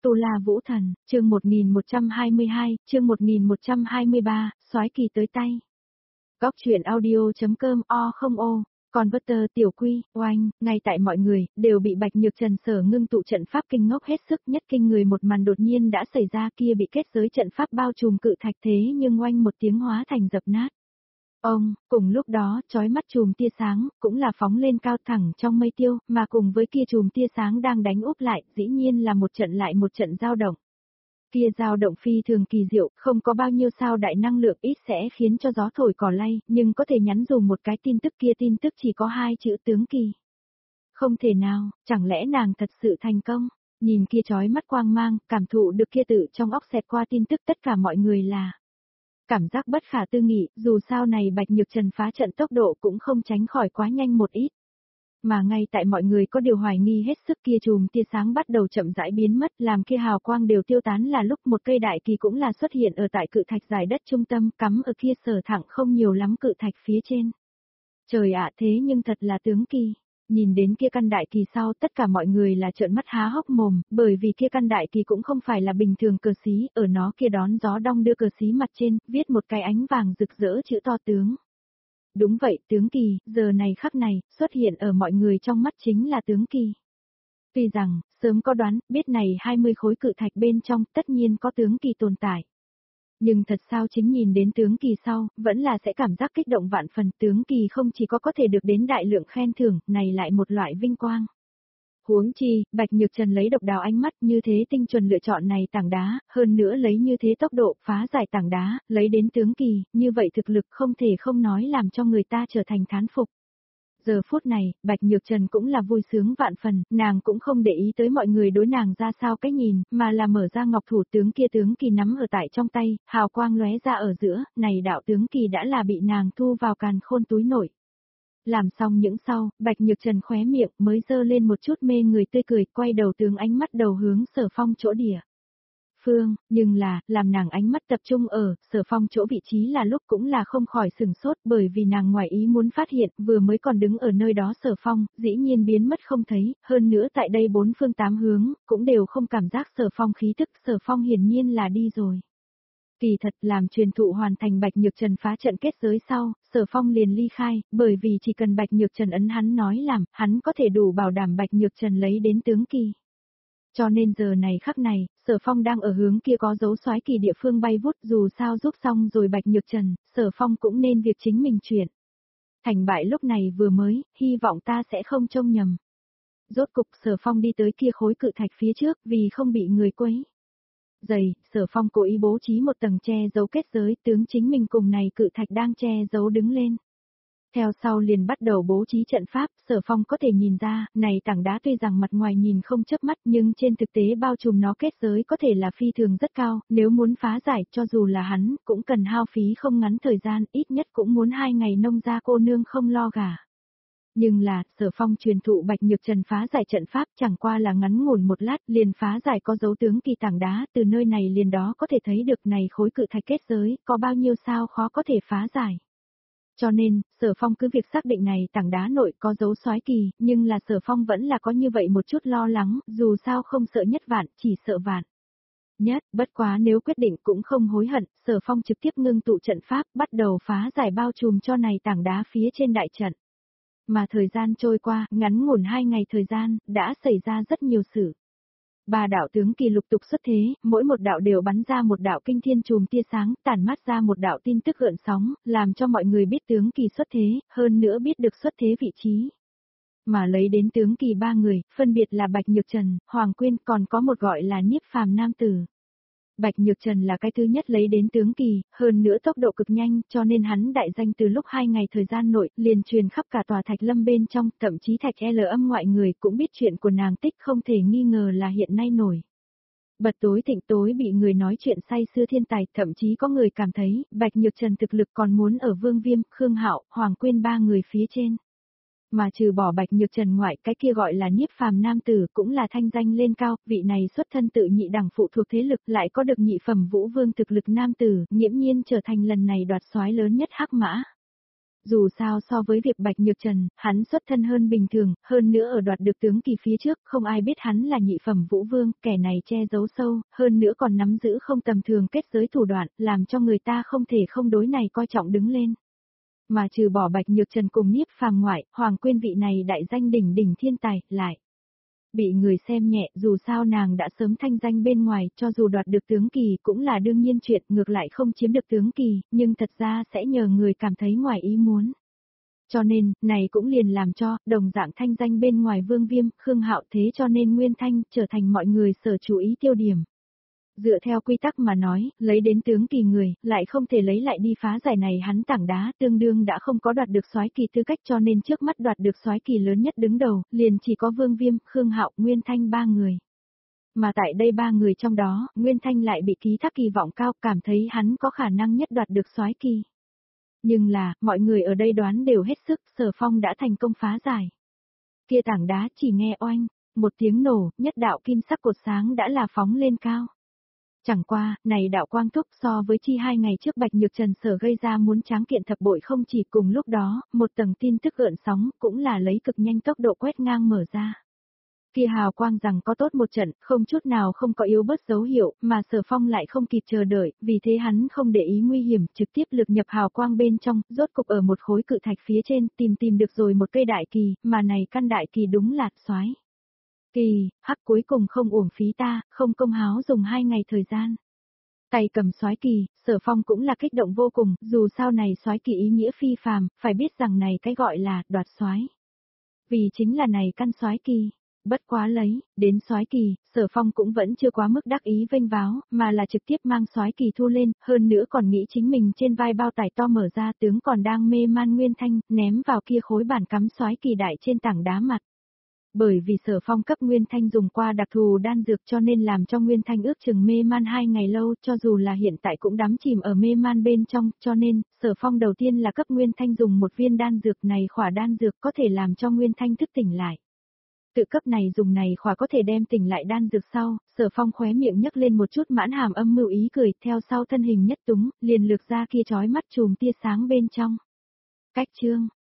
Tu La Vũ Thần, chương 1122, chương 1123, soái kỳ tới tay. Góc truyện audio.com o không ô, Converter tiểu quy, oanh, ngay tại mọi người, đều bị Bạch Nhược Trần sở ngưng tụ trận pháp kinh ngốc hết sức nhất kinh người một màn đột nhiên đã xảy ra kia bị kết giới trận pháp bao trùm cự thạch thế nhưng oanh một tiếng hóa thành dập nát. Ông, cùng lúc đó, chói mắt chùm tia sáng, cũng là phóng lên cao thẳng trong mây tiêu, mà cùng với kia chùm tia sáng đang đánh úp lại, dĩ nhiên là một trận lại một trận dao động. Kia dao động phi thường kỳ diệu, không có bao nhiêu sao đại năng lượng ít sẽ khiến cho gió thổi cỏ lay, nhưng có thể nhắn dùng một cái tin tức kia tin tức chỉ có hai chữ tướng kỳ. Không thể nào, chẳng lẽ nàng thật sự thành công? Nhìn kia chói mắt quang mang, cảm thụ được kia tự trong óc xẹt qua tin tức tất cả mọi người là cảm giác bất khả tư nghị, dù sao này Bạch Nhược Trần phá trận tốc độ cũng không tránh khỏi quá nhanh một ít. Mà ngay tại mọi người có điều hoài nghi hết sức kia chùm tia sáng bắt đầu chậm rãi biến mất làm kia hào quang đều tiêu tán là lúc một cây đại kỳ cũng là xuất hiện ở tại cự thạch giải đất trung tâm cắm ở kia sở thẳng không nhiều lắm cự thạch phía trên. Trời ạ thế nhưng thật là tướng kỳ. Nhìn đến kia căn đại kỳ sau tất cả mọi người là trợn mắt há hốc mồm, bởi vì kia căn đại kỳ cũng không phải là bình thường cờ xí, ở nó kia đón gió đong đưa cờ xí mặt trên, viết một cái ánh vàng rực rỡ chữ to tướng. Đúng vậy, tướng kỳ, giờ này khắc này, xuất hiện ở mọi người trong mắt chính là tướng kỳ. Tuy rằng, sớm có đoán, biết này 20 khối cự thạch bên trong tất nhiên có tướng kỳ tồn tại. Nhưng thật sao chính nhìn đến tướng kỳ sau, vẫn là sẽ cảm giác kích động vạn phần tướng kỳ không chỉ có thể được đến đại lượng khen thưởng, này lại một loại vinh quang. Huống chi, Bạch Nhược Trần lấy độc đáo ánh mắt như thế tinh chuẩn lựa chọn này tảng đá, hơn nữa lấy như thế tốc độ phá giải tảng đá, lấy đến tướng kỳ, như vậy thực lực không thể không nói làm cho người ta trở thành thán phục. Giờ phút này, Bạch Nhược Trần cũng là vui sướng vạn phần, nàng cũng không để ý tới mọi người đối nàng ra sao cái nhìn, mà là mở ra ngọc thủ tướng kia tướng kỳ nắm ở tại trong tay, hào quang lóe ra ở giữa, này đạo tướng kỳ đã là bị nàng thu vào càn khôn túi nội. Làm xong những sau, Bạch Nhược Trần khóe miệng mới dơ lên một chút mê người tươi cười, quay đầu tướng ánh mắt đầu hướng Sở Phong chỗ địa phương, nhưng là, làm nàng ánh mắt tập trung ở Sở Phong chỗ vị trí là lúc cũng là không khỏi sừng sốt bởi vì nàng ngoài ý muốn phát hiện vừa mới còn đứng ở nơi đó Sở Phong, dĩ nhiên biến mất không thấy, hơn nữa tại đây bốn phương tám hướng, cũng đều không cảm giác Sở Phong khí tức, Sở Phong hiển nhiên là đi rồi. Kỳ thật làm truyền thụ hoàn thành Bạch Nhược Trần phá trận kết giới sau, Sở Phong liền ly khai, bởi vì chỉ cần Bạch Nhược Trần ấn hắn nói làm, hắn có thể đủ bảo đảm Bạch Nhược Trần lấy đến tướng kỳ. Cho nên giờ này khắc này, Sở Phong đang ở hướng kia có dấu soái kỳ địa phương bay vút dù sao giúp xong rồi Bạch Nhược Trần, Sở Phong cũng nên việc chính mình chuyển. Thành bại lúc này vừa mới, hy vọng ta sẽ không trông nhầm. Rốt cục Sở Phong đi tới kia khối cự thạch phía trước vì không bị người quấy. Dày, Sở Phong cố ý bố trí một tầng che giấu kết giới tướng chính mình cùng này cự thạch đang che giấu đứng lên. Theo sau liền bắt đầu bố trí trận pháp, Sở Phong có thể nhìn ra, này tảng đá tuy rằng mặt ngoài nhìn không chớp mắt nhưng trên thực tế bao trùm nó kết giới có thể là phi thường rất cao, nếu muốn phá giải cho dù là hắn, cũng cần hao phí không ngắn thời gian, ít nhất cũng muốn 2 ngày nông gia cô nương không lo gà. Nhưng là, Sở Phong truyền thụ Bạch Nhược Trần phá giải trận pháp chẳng qua là ngắn ngủn một lát liền phá giải có dấu tướng kỳ tảng đá, từ nơi này liền đó có thể thấy được này khối cự thạch kết giới, có bao nhiêu sao khó có thể phá giải. Cho nên, Sở Phong cứ việc xác định này tảng đá nội có dấu soái kỳ, nhưng là Sở Phong vẫn là có như vậy một chút lo lắng, dù sao không sợ nhất vạn, chỉ sợ vạn. Nhất, bất quá nếu quyết định cũng không hối hận, Sở Phong trực tiếp ngưng tụ trận pháp, bắt đầu phá giải bao trùm cho này tảng đá phía trên đại trận. Mà thời gian trôi qua, ngắn ngủn 2 ngày thời gian, đã xảy ra rất nhiều sự. 3 đạo tướng kỳ lục tục xuất thế, mỗi một đạo đều bắn ra một đạo kinh thiên chùm tia sáng, tản mát ra một đạo tin tức gợn sóng, làm cho mọi người biết tướng kỳ xuất thế, hơn nữa biết được xuất thế vị trí. Mà lấy đến tướng kỳ 3 người, phân biệt là Bạch Nhược Trần, Hoàng Quyên, còn có một gọi là Niếp Phàm nam tử. Bạch Nhược Trần là cái thứ nhất lấy đến tướng kỳ, hơn nữa tốc độ cực nhanh, cho nên hắn đại danh từ lúc 2 ngày thời gian nội, liền truyền khắp cả tòa thạch lâm bên trong, thậm chí thạch L âm ngoại người cũng biết chuyện của nàng tích không thể nghi ngờ là hiện nay nổi. Bật tối thịnh tối bị người nói chuyện say xưa thiên tài, thậm chí có người cảm thấy, Bạch Nhược Trần thực lực còn muốn ở Vương Viêm, Khương Hạo, Hoàng Quyên 3 người phía trên. Mà trừ bỏ Bạch Nhược Trần ngoại, cái kia gọi là Niếp Phàm nam tử cũng là thanh danh lên cao, vị này xuất thân tự nhị đẳng phụ thuộc thế lực lại có được nhị phẩm vũ vương thực lực nam tử, nghiễm nhiên trở thành lần này đoạt soái lớn nhất Hắc Mã. Dù sao so với việc Bạch Nhược Trần, hắn xuất thân hơn bình thường, hơn nữa ở đoạt được tướng kỳ phía trước, không ai biết hắn là nhị phẩm vũ vương, kẻ này che giấu sâu, hơn nữa còn nắm giữ không tầm thường kết giới thủ đoạn, làm cho người ta không thể không đối này coi trọng đứng lên. Mà trừ bỏ Bạch Nhược Trần cùng Niếp Phàm ngoại, Hoàng Quyên vị này đại danh đỉnh đỉnh thiên tài, lại bị người xem nhẹ, dù sao nàng đã sớm thanh danh bên ngoài, cho dù đoạt được tướng kỳ cũng là đương nhiên chuyện, ngược lại không chiếm được tướng kỳ, nhưng thật ra sẽ nhờ người cảm thấy ngoài ý muốn. Cho nên, này cũng liền làm cho, đồng dạng thanh danh bên ngoài Vương Viêm, Khương Hạo thế cho nên Nguyên Thanh trở thành mọi người sở chú ý tiêu điểm. Dựa theo quy tắc mà nói, lấy đến tướng kỳ người, lại không thể lấy lại đi phá giải này hắn tảng đá, tương đương đã không có đoạt được soái kỳ tư cách, cho nên trước mắt đoạt được soái kỳ lớn nhất đứng đầu, liền chỉ có Vương Viêm, Khương Hạo, Nguyên Thanh ba người. Mà tại đây ba người trong đó, Nguyên Thanh lại bị ký thác kỳ vọng cao, cảm thấy hắn có khả năng nhất đoạt được soái kỳ. Nhưng là, mọi người ở đây đoán đều hết sức, Sở Phong đã thành công phá giải. Kia tảng đá chỉ nghe oanh, một tiếng nổ, nhất đạo kim sắc cột sáng đã là phóng lên cao. Chẳng qua, này đạo quang thúc so với chi 2 ngày trước Bạch Nhược Trần sở gây ra muốn tráng kiện thập bội, không chỉ cùng lúc đó, một tầng tin tức gợn sóng, cũng là lấy cực nhanh tốc độ quét ngang mở ra. Kia hào quang rằng có tốt một trận, không chút nào không có yếu bớt dấu hiệu, mà Sở Phong lại không kịp chờ đợi, vì thế hắn không để ý nguy hiểm, trực tiếp lực nhập hào quang bên trong, rốt cục ở một khối cự thạch phía trên, tìm được rồi một cây đại kỳ, mà này căn đại kỳ đúng là soái kỳ, hắc cuối cùng không uổng phí ta, không công háo dùng 2 ngày thời gian. Tay cầm soái kỳ, Sở Phong cũng là kích động vô cùng, dù sao này soái kỳ ý nghĩa phi phàm, phải biết rằng này cái gọi là đoạt soái. Vì chính là này căn soái kỳ, bất quá lấy, đến soái kỳ, Sở Phong cũng vẫn chưa quá mức đắc ý vênh váo, mà là trực tiếp mang soái kỳ thu lên, hơn nữa còn nghĩ chính mình trên vai bao tải to mở ra, tướng còn đang mê man Nguyên Thanh, ném vào kia khối bản cắm soái kỳ đại trên tảng đá mặt. Bởi vì Sở Phong cấp Nguyên Thanh dùng qua đặc thù đan dược cho nên làm cho Nguyên Thanh ước chừng mê man 2 ngày lâu, cho dù là hiện tại cũng đắm chìm ở mê man bên trong, cho nên, Sở Phong đầu tiên là cấp Nguyên Thanh dùng một viên đan dược, này khỏa đan dược có thể làm cho Nguyên Thanh thức tỉnh lại. Tự cấp này dùng này khỏa có thể đem tỉnh lại đan dược sau, Sở Phong khóe miệng nhấc lên một chút mãn hàm âm mưu ý cười, theo sau thân hình nhất túng, liền lược ra kia chói mắt chùm tia sáng bên trong. Cách chương